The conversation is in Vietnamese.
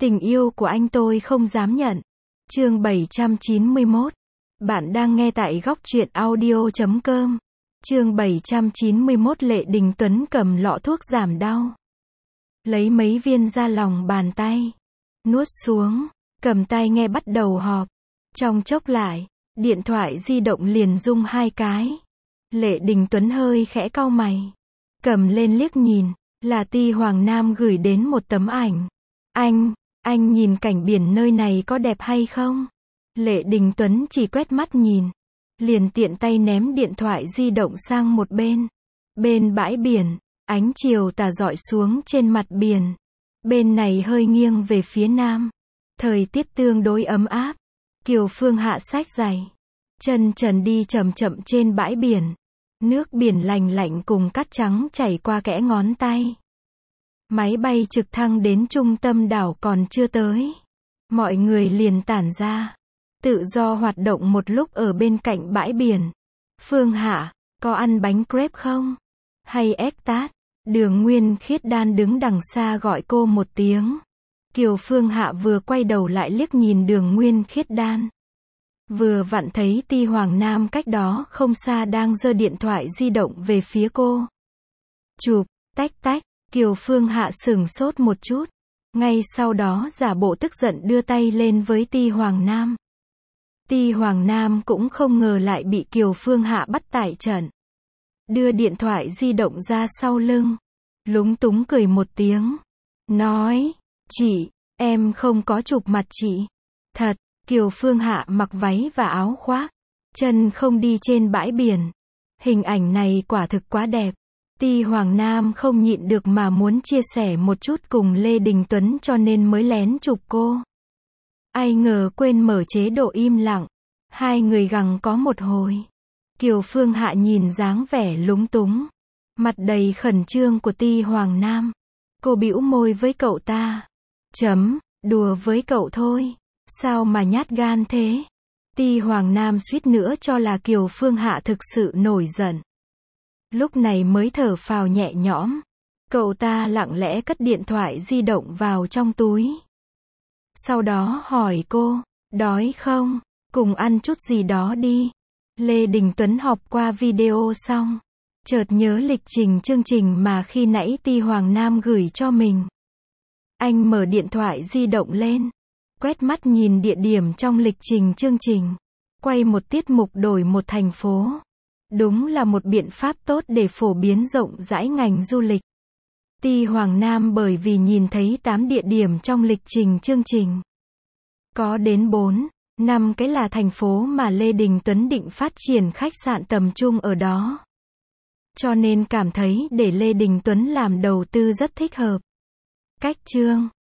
Tình yêu của anh tôi không dám nhận. Chương 791. Bạn đang nghe tại góc truyện audio.com. Chương 791. Lệ Đình Tuấn cầm lọ thuốc giảm đau. Lấy mấy viên ra lòng bàn tay. Nuốt xuống. Cầm tay nghe bắt đầu họp. Trong chốc lại, điện thoại di động liền rung 2 cái. Lệ Đình Tuấn hơi khẽ cau mày. Cầm lên liếc nhìn, là Ti Hoàng Nam gửi đến một tấm ảnh. Anh nhìn cảnh biển nơi này có đẹp hay không? Lệ Đình Tuấn chỉ quét mắt nhìn, liền tiện tay ném điện thoại di động sang một bên. Bên bãi biển, ánh chiều tà rọi xuống trên mặt biển. Bên này hơi nghiêng về phía nam. Thời tiết tương đối ấm áp. Kiều Phương hạ xách giày, chân trần đi chậm chậm trên bãi biển. Nước biển lành lạnh cùng cát trắng chảy qua kẽ ngón tay. Máy bay trực thăng đến trung tâm đảo còn chưa tới. Mọi người liền tản ra, tự do hoạt động một lúc ở bên cạnh bãi biển. Phương Hạ, có ăn bánh crepe không? Hay egg tart? Đường Nguyên Khiết Đan đứng đằng xa gọi cô một tiếng. Kiều Phương Hạ vừa quay đầu lại liếc nhìn Đường Nguyên Khiết Đan. Vừa vặn thấy Ti Hoàng Nam cách đó không xa đang giơ điện thoại di động về phía cô. Chụp, tách tách. Kiều Phương Hạ sửng sốt một chút. Ngay sau đó giả bộ tức giận đưa tay lên với Ti Hoàng Nam. Ti Hoàng Nam cũng không ngờ lại bị Kiều Phương Hạ bắt tại trận. Đưa điện thoại di động ra sau lưng. Lúng túng cười một tiếng. Nói, chị, em không có chụp mặt chị. Thật, Kiều Phương Hạ mặc váy và áo khoác. Chân không đi trên bãi biển. Hình ảnh này quả thực quá đẹp. Ti Hoàng Nam không nhịn được mà muốn chia sẻ một chút cùng Lê Đình Tuấn cho nên mới lén chụp cô. Ai ngờ quên mở chế độ im lặng. Hai người gằng có một hồi. Kiều Phương Hạ nhìn dáng vẻ lúng túng, mặt đầy khẩn trương của Ti Hoàng Nam. Cô bĩu môi với cậu ta. Đùa với cậu thôi. Sao mà nhát gan thế? Ti Hoàng Nam suýt nữa cho là Kiều Phương Hạ thực sự nổi giận. Lúc này mới thở phào nhẹ nhõm. Cậu ta lặng lẽ cất điện thoại di động vào trong túi. Sau đó hỏi cô, đói không? Cùng ăn chút gì đó đi. Lê Đình Tuấn họp qua video xong, chợt nhớ lịch trình chương trình mà khi nãy Ti Hoàng Nam gửi cho mình. Anh mở điện thoại di động lên, quét mắt nhìn địa điểm trong lịch trình chương trình. Quay một tiết mục đổi một thành phố. Đúng là một biện pháp tốt để phổ biến rộng rãi ngành du lịch. Ti Hoàng Nam bởi vì nhìn thấy 8 địa điểm trong lịch trình chương trình. Có đến 4, 5 cái là thành phố mà Lê Đình Tuấn định phát triển khách sạn tầm trung ở đó. Cho nên cảm thấy để Lê Đình Tuấn làm đầu tư rất thích hợp. Cách chương